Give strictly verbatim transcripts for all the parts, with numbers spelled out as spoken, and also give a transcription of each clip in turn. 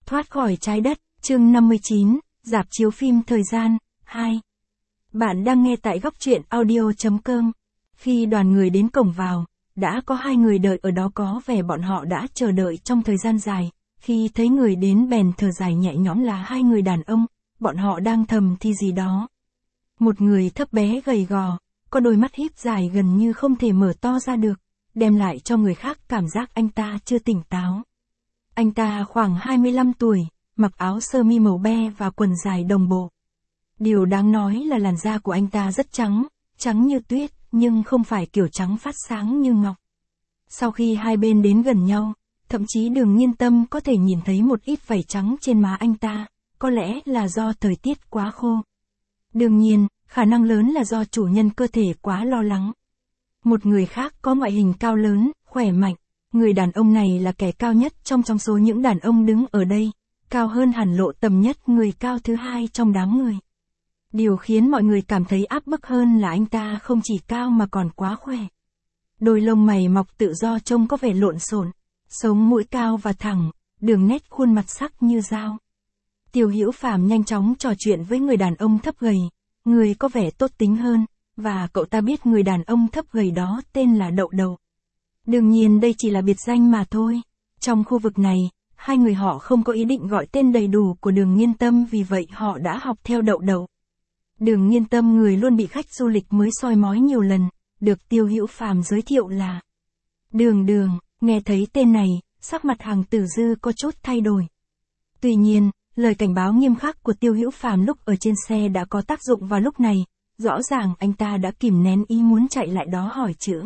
Thoát khỏi trái đất, chương năm mươi chín, rạp chiếu phim thời gian, hai. Bạn đang nghe tại góc truyện audio chấm com. Khi đoàn người đến cổng vào, đã có hai người đợi ở đó, có vẻ bọn họ đã chờ đợi trong thời gian dài. Khi thấy người đến bèn thở dài nhẹ nhõm, là hai người đàn ông, bọn họ đang thầm thì gì đó. Một người thấp bé gầy gò, có đôi mắt híp dài gần như không thể mở to ra được, đem lại cho người khác cảm giác anh ta chưa tỉnh táo. Anh ta khoảng hai mươi lăm tuổi, mặc áo sơ mi màu be và quần dài đồng bộ. Điều đáng nói là làn da của anh ta rất trắng, trắng như tuyết, nhưng không phải kiểu trắng phát sáng như ngọc. Sau khi hai bên đến gần nhau, thậm chí Đường Nghiên Tâm có thể nhìn thấy một ít vảy trắng trên má anh ta, có lẽ là do thời tiết quá khô. Đương nhiên, khả năng lớn là do chủ nhân cơ thể quá lo lắng. Một người khác có ngoại hình cao lớn, khỏe mạnh. Người đàn ông này là kẻ cao nhất trong trong số những đàn ông đứng ở đây, cao hơn hẳn Lộ Tầm Nhất, người cao thứ hai trong đám người. Điều khiến mọi người cảm thấy áp bức hơn là anh ta không chỉ cao mà còn quá khỏe. Đôi lông mày mọc tự do trông có vẻ lộn xộn, sống mũi cao và thẳng, đường nét khuôn mặt sắc như dao. Tiêu Hữu Phàm nhanh chóng trò chuyện với người đàn ông thấp gầy, người có vẻ tốt tính hơn, và cậu ta biết người đàn ông thấp gầy đó tên là Đậu Đầu. Đương nhiên đây chỉ là biệt danh mà thôi. Trong khu vực này, hai người họ không có ý định gọi tên đầy đủ của Đường Nghiên Tâm, vì vậy họ đã học theo Đậu Đầu. Đường Nghiên Tâm, người luôn bị khách du lịch mới soi mói nhiều lần, được Tiêu Hữu Phàm giới thiệu là Đường Đường. Nghe thấy tên này, sắc mặt Hằng Tử Dư có chút thay đổi. Tuy nhiên, lời cảnh báo nghiêm khắc của Tiêu Hữu Phàm lúc ở trên xe đã có tác dụng vào lúc này. Rõ ràng anh ta đã kìm nén ý muốn chạy lại đó hỏi chữ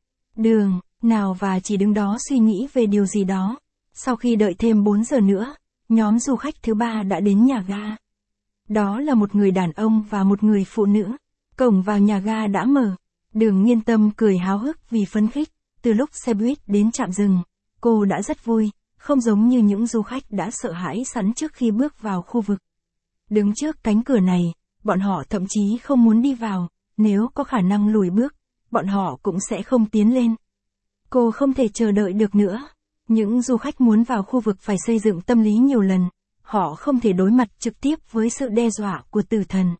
Đường nào và chỉ đứng đó suy nghĩ về điều gì đó. Sau khi đợi thêm bốn giờ nữa, nhóm du khách thứ ba đã đến nhà ga. Đó là một người đàn ông và một người phụ nữ. Cổng vào nhà ga đã mở. Đường Nghiên Tâm cười háo hức vì phấn khích. Từ lúc xe buýt đến trạm dừng, cô đã rất vui, không giống như những du khách đã sợ hãi sẵn trước khi bước vào khu vực. Đứng trước cánh cửa này, bọn họ thậm chí không muốn đi vào, nếu có khả năng lùi bước, bọn họ cũng sẽ không tiến lên. Cô không thể chờ đợi được nữa. Những du khách muốn vào khu vực phải xây dựng tâm lý nhiều lần, họ không thể đối mặt trực tiếp với sự đe dọa của tử thần.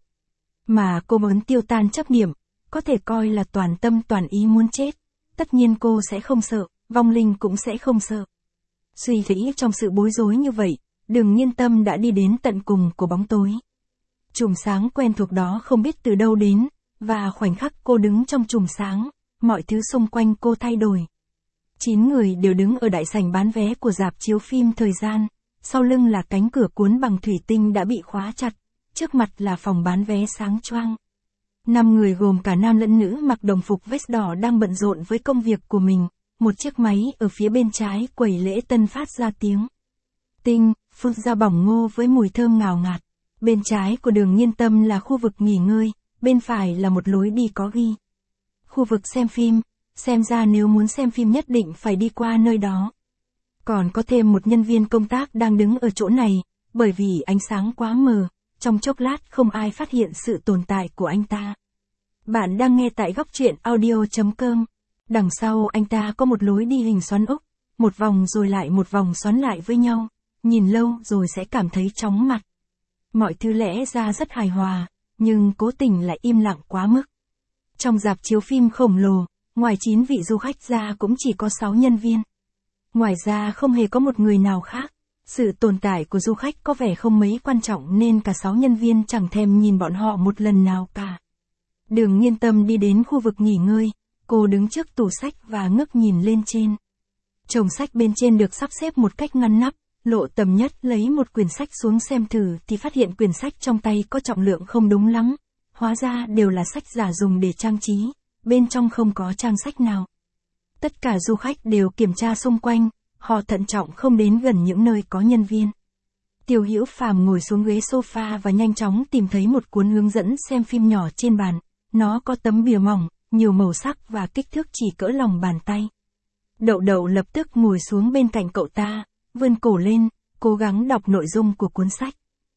Mà cô muốn tiêu tan chấp niệm, có thể coi là toàn tâm toàn ý muốn chết. Tất nhiên cô sẽ không sợ, vong linh cũng sẽ không sợ. Suy nghĩ trong sự bối rối như vậy, Đường Nghiên Tâm đã đi đến tận cùng của bóng tối. Chùm sáng quen thuộc đó không biết từ đâu đến, và khoảnh khắc cô đứng trong chùm sáng, mọi thứ xung quanh cô thay đổi. Chín người đều đứng ở đại sảnh bán vé của rạp chiếu phim thời gian, sau lưng là cánh cửa cuốn bằng thủy tinh đã bị khóa chặt, trước mặt là phòng bán vé sáng choang. Năm người gồm cả nam lẫn nữ mặc đồng phục vest đỏ đang bận rộn với công việc của mình, một chiếc máy ở phía bên trái quầy lễ tân phát ra tiếng tinh, phun ra bỏng ngô với mùi thơm ngào ngạt. Bên trái của Đường Nghiên Tâm là khu vực nghỉ ngơi, bên phải là một lối đi có ghi khu vực xem phim, xem ra nếu muốn xem phim nhất định phải đi qua nơi đó. Còn có thêm một nhân viên công tác đang đứng ở chỗ này, bởi vì ánh sáng quá mờ, trong chốc lát không ai phát hiện sự tồn tại của anh ta. Bạn đang nghe tại góc truyện audio chấm com. Đằng sau anh ta có một lối đi hình xoắn ốc, một vòng rồi lại một vòng xoắn lại với nhau, nhìn lâu rồi sẽ cảm thấy chóng mặt. Mọi thứ lẽ ra rất hài hòa, nhưng cố tình lại im lặng quá mức. Trong rạp chiếu phim khổng lồ, ngoài chín vị du khách ra cũng chỉ có sáu nhân viên. Ngoài ra không hề có một người nào khác. Sự tồn tại của du khách có vẻ không mấy quan trọng nên cả sáu nhân viên chẳng thèm nhìn bọn họ một lần nào cả. Đường Nghiên Tâm đi đến khu vực nghỉ ngơi, cô đứng trước tủ sách và ngước nhìn lên trên. Chồng sách bên trên được sắp xếp một cách ngăn nắp. Lộ Tầm Nhất lấy một quyển sách xuống xem thử thì phát hiện quyển sách trong tay có trọng lượng không đúng lắm. Hóa ra đều là sách giả dùng để trang trí, bên trong không có trang sách nào. Tất cả du khách đều kiểm tra xung quanh, họ thận trọng không đến gần những nơi có nhân viên. Tiêu Hữu Phàm ngồi xuống ghế sofa và nhanh chóng tìm thấy một cuốn hướng dẫn xem phim nhỏ trên bàn. Nó có tấm bìa mỏng, nhiều màu sắc và kích thước chỉ cỡ lòng bàn tay. Đậu Đậu lập tức ngồi xuống bên cạnh cậu ta, vươn cổ lên, cố gắng đọc nội dung của cuốn sách.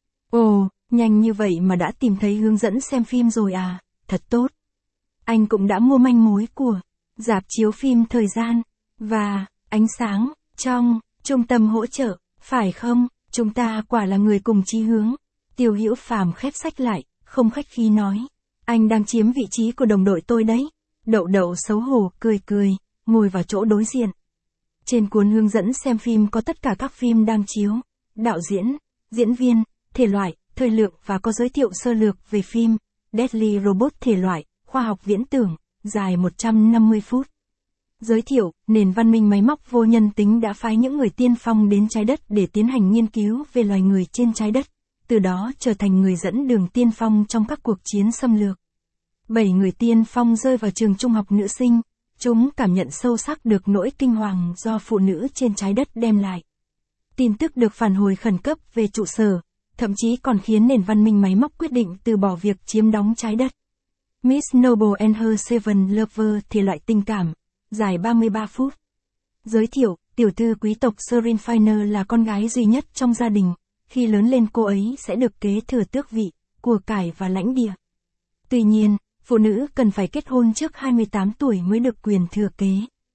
Ồ, nhanh như vậy mà đã tìm thấy hướng dẫn xem phim rồi à, thật tốt. Anh cũng đã mua manh mối của rạp chiếu phim thời gian, và ánh sáng trong trung tâm hỗ trợ, phải không? Chúng ta quả là người cùng chí hướng. Tiêu Hữu Phàm khép sách lại, không khách khí nói. Anh đang chiếm vị trí của đồng đội tôi đấy. Đậu Đậu xấu hổ, cười cười, ngồi vào chỗ đối diện. Trên cuốn hướng dẫn xem phim có tất cả các phim đang chiếu, đạo diễn, diễn viên, thể loại, thời lượng và có giới thiệu sơ lược về phim Deadly Robot thể loại, khoa học viễn tưởng, dài một trăm năm mươi phút. Giới thiệu, nền văn minh máy móc vô nhân tính đã phái những người tiên phong đến trái đất để tiến hành nghiên cứu về loài người trên trái đất, từ đó trở thành người dẫn đường tiên phong trong các cuộc chiến xâm lược. Bảy người tiên phong rơi vào trường trung học nữ sinh, chúng cảm nhận sâu sắc được nỗi kinh hoàng do phụ nữ trên trái đất đem lại. Tin tức được phản hồi khẩn cấp về trụ sở, thậm chí còn khiến nền văn minh máy móc quyết định từ bỏ việc chiếm đóng trái đất. Miss Noble and Her Seven Lover thể loại tình cảm, dài ba mươi ba phút. Giới thiệu, tiểu thư quý tộc Serene Finer là con gái duy nhất trong gia đình, khi lớn lên cô ấy sẽ được kế thừa tước vị, của cải và lãnh địa. Tuy nhiên, phụ nữ cần phải kết hôn trước hai mươi tám tuổi mới được quyền thừa kế.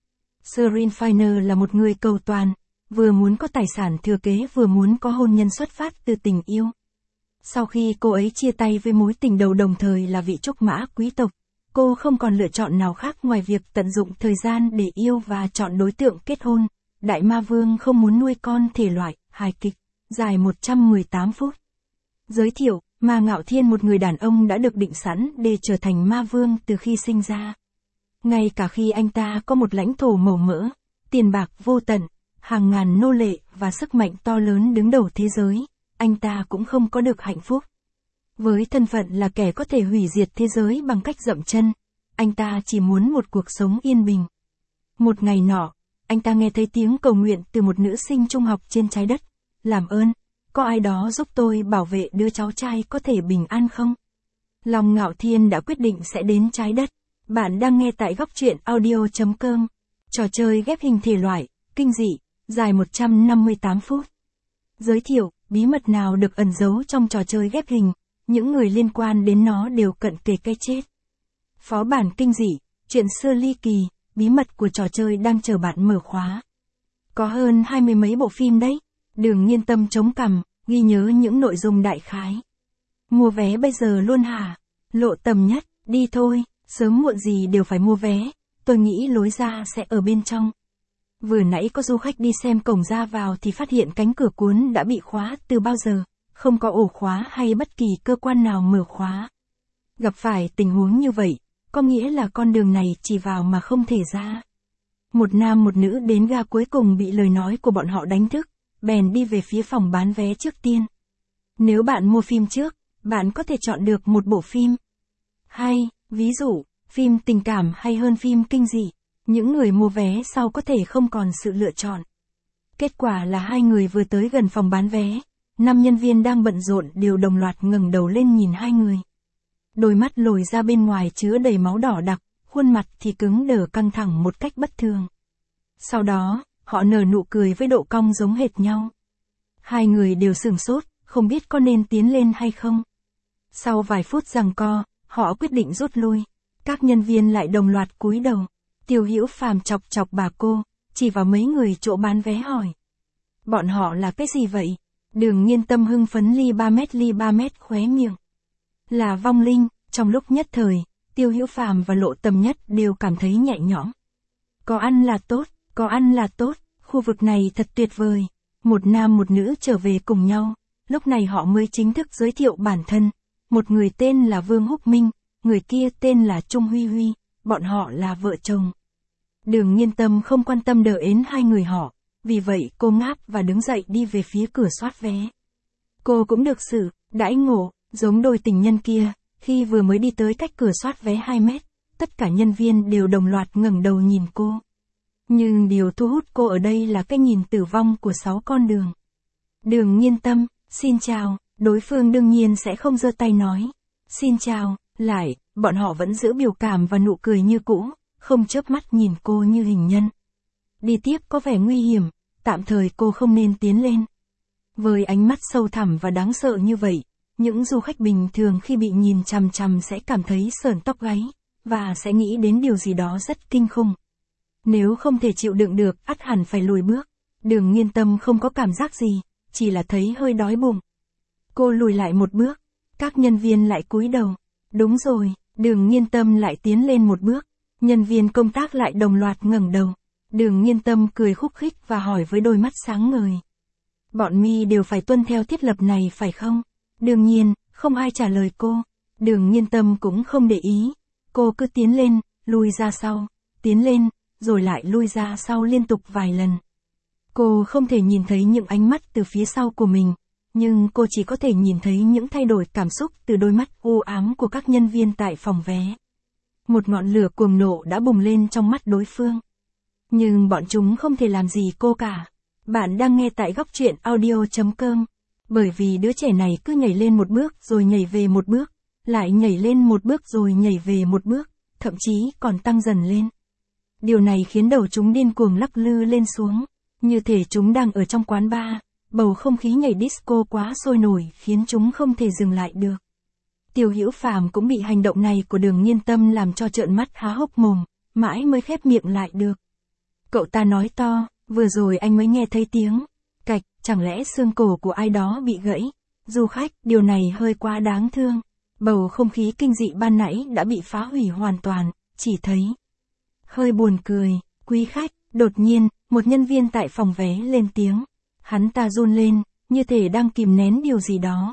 Serene Finer là một người cầu toàn, vừa muốn có tài sản thừa kế vừa muốn có hôn nhân xuất phát từ tình yêu. Sau khi cô ấy chia tay với mối tình đầu đồng thời là vị trúc mã quý tộc, cô không còn lựa chọn nào khác ngoài việc tận dụng thời gian để yêu và chọn đối tượng kết hôn. Đại Ma Vương không muốn nuôi con thể loại, hài kịch, dài một trăm mười tám phút. Giới thiệu, Ma Ngạo Thiên một người đàn ông đã được định sẵn để trở thành ma vương từ khi sinh ra. Ngay cả khi anh ta có một lãnh thổ màu mỡ, tiền bạc vô tận, hàng ngàn nô lệ và sức mạnh to lớn đứng đầu thế giới, anh ta cũng không có được hạnh phúc. Với thân phận là kẻ có thể hủy diệt thế giới bằng cách dậm chân, anh ta chỉ muốn một cuộc sống yên bình. Một ngày nọ, anh ta nghe thấy tiếng cầu nguyện từ một nữ sinh trung học trên trái đất. Làm ơn, có ai đó giúp tôi bảo vệ đứa cháu trai có thể bình an không? Lòng Ngạo Thiên đã quyết định sẽ đến trái đất. Bạn đang nghe tại góc truyện audio chấm com. Trò chơi ghép hình thể loại, kinh dị, dài một trăm năm mươi tám phút. Giới thiệu, bí mật nào được ẩn giấu trong trò chơi ghép hình, những người liên quan đến nó đều cận kề cái chết. Phó bản kinh dị, chuyện xưa ly kỳ, bí mật của trò chơi đang chờ bạn mở khóa. Có hơn hai mươi mấy bộ phim đấy. Đường Nghiên Tâm chống cằm, ghi nhớ những nội dung đại khái. Mua vé bây giờ luôn hả? Lộ Tầm Nhất, đi thôi, sớm muộn gì đều phải mua vé, tôi nghĩ lối ra sẽ ở bên trong. Vừa nãy có du khách đi xem cổng ra vào thì phát hiện cánh cửa cuốn đã bị khóa từ bao giờ, không có ổ khóa hay bất kỳ cơ quan nào mở khóa. Gặp phải tình huống như vậy, có nghĩa là con đường này chỉ vào mà không thể ra. Một nam một nữ đến ga cuối cùng bị lời nói của bọn họ đánh thức, bèn đi về phía phòng bán vé trước tiên. Nếu bạn mua phim trước, bạn có thể chọn được một bộ phim hay, ví dụ, phim tình cảm hay hơn phim kinh dị. Những người mua vé sau có thể không còn sự lựa chọn. Kết quả là hai người vừa tới gần phòng bán vé, năm nhân viên đang bận rộn đều đồng loạt ngẩng đầu lên nhìn hai người. Đôi mắt lồi ra bên ngoài chứa đầy máu đỏ đặc, khuôn mặt thì cứng đờ căng thẳng một cách bất thường. Sau đó, họ nở nụ cười với độ cong giống hệt nhau. Hai người đều sửng sốt, không biết có nên tiến lên hay không. Sau vài phút giằng co, họ quyết định rút lui. Các nhân viên lại đồng loạt cúi đầu. Tiêu Hữu Phàm chọc chọc bà cô, chỉ vào mấy người chỗ bán vé hỏi. Bọn họ là cái gì vậy? Đường Nghiên Tâm hưng phấn ly ba mét ly ba mét khóe miệng. Là vong linh. Trong lúc nhất thời, Tiêu Hữu Phàm và Lộ Tầm Nhất đều cảm thấy nhẹ nhõm. Có ăn là tốt, có ăn là tốt, khu vực này thật tuyệt vời. Một nam một nữ trở về cùng nhau, lúc này họ mới chính thức giới thiệu bản thân. Một người tên là Vương Húc Minh, người kia tên là Trung Huy Huy, bọn họ là vợ chồng. Đường Nghiên Tâm không quan tâm đờ ến hai người họ, vì vậy cô ngáp và đứng dậy đi về phía cửa soát vé. Cô cũng được xử, đãi ngộ, giống đôi tình nhân kia, khi vừa mới đi tới cách cửa soát vé hai mét, tất cả nhân viên đều đồng loạt ngẩng đầu nhìn cô. Nhưng điều thu hút cô ở đây là cái nhìn tử vong của sáu con đường. Đường Nghiên Tâm, xin chào, đối phương đương nhiên sẽ không giơ tay nói. Xin chào, lại, bọn họ vẫn giữ biểu cảm và nụ cười như cũ, không chớp mắt nhìn cô như hình nhân. Đi tiếp có vẻ nguy hiểm, tạm thời cô không nên tiến lên. Với ánh mắt sâu thẳm và đáng sợ như vậy, những du khách bình thường khi bị nhìn chằm chằm sẽ cảm thấy sởn tóc gáy, và sẽ nghĩ đến điều gì đó rất kinh khủng. Nếu không thể chịu đựng được, ắt hẳn phải lùi bước. Đường Nghiên Tâm không có cảm giác gì, chỉ là thấy hơi đói bụng. Cô lùi lại một bước, các nhân viên lại cúi đầu. Đúng rồi, Đường Nghiên Tâm lại tiến lên một bước, nhân viên công tác lại đồng loạt ngẩng đầu. Đường Nghiên Tâm cười khúc khích và hỏi với đôi mắt sáng ngời. Bọn mi đều phải tuân theo thiết lập này phải không? Đương nhiên, không ai trả lời cô. Đường Nghiên Tâm cũng không để ý. Cô cứ tiến lên, lui ra sau, tiến lên, rồi lại lui ra sau liên tục vài lần. Cô không thể nhìn thấy những ánh mắt từ phía sau của mình, nhưng cô chỉ có thể nhìn thấy những thay đổi cảm xúc từ đôi mắt u ám của các nhân viên tại phòng vé. Một ngọn lửa cuồng nộ đã bùng lên trong mắt đối phương. Nhưng bọn chúng không thể làm gì cô cả. Bạn đang nghe tại góc truyện audio chấm com. Bởi vì đứa trẻ này cứ nhảy lên một bước rồi nhảy về một bước, lại nhảy lên một bước rồi nhảy về một bước, thậm chí còn tăng dần lên. Điều này khiến đầu chúng điên cuồng lắc lư lên xuống, như thể chúng đang ở trong quán bar. Bầu không khí nhảy disco quá sôi nổi khiến chúng không thể dừng lại được. Tiêu Hữu Phàm cũng bị hành động này của Đường Nghiên Tâm làm cho trợn mắt há hốc mồm, mãi mới khép miệng lại được. Cậu ta nói to, vừa rồi anh mới nghe thấy tiếng cạch, chẳng lẽ xương cổ của ai đó bị gãy? Du khách, điều này hơi quá đáng thương. Bầu không khí kinh dị ban nãy đã bị phá hủy hoàn toàn, chỉ thấy hơi buồn cười. Quý khách, đột nhiên, một nhân viên tại phòng vé lên tiếng. Hắn ta run lên, như thể đang kìm nén điều gì đó.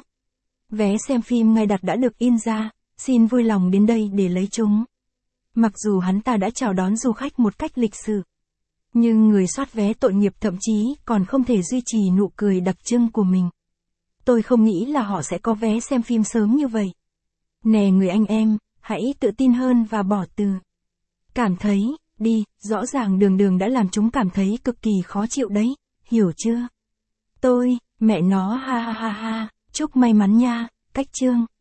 Vé xem phim ngài đặt đã được in ra, xin vui lòng đến đây để lấy chúng. Mặc dù hắn ta đã chào đón du khách một cách lịch sự, nhưng người soát vé tội nghiệp thậm chí còn không thể duy trì nụ cười đặc trưng của mình. Tôi không nghĩ là họ sẽ có vé xem phim sớm như vậy. Nè người anh em, hãy tự tin hơn và bỏ từ cảm thấy đi, rõ ràng Đường Đường đã làm chúng cảm thấy cực kỳ khó chịu đấy, hiểu chưa? Tôi, mẹ nó ha ha ha ha, chúc may mắn nha, cách chương.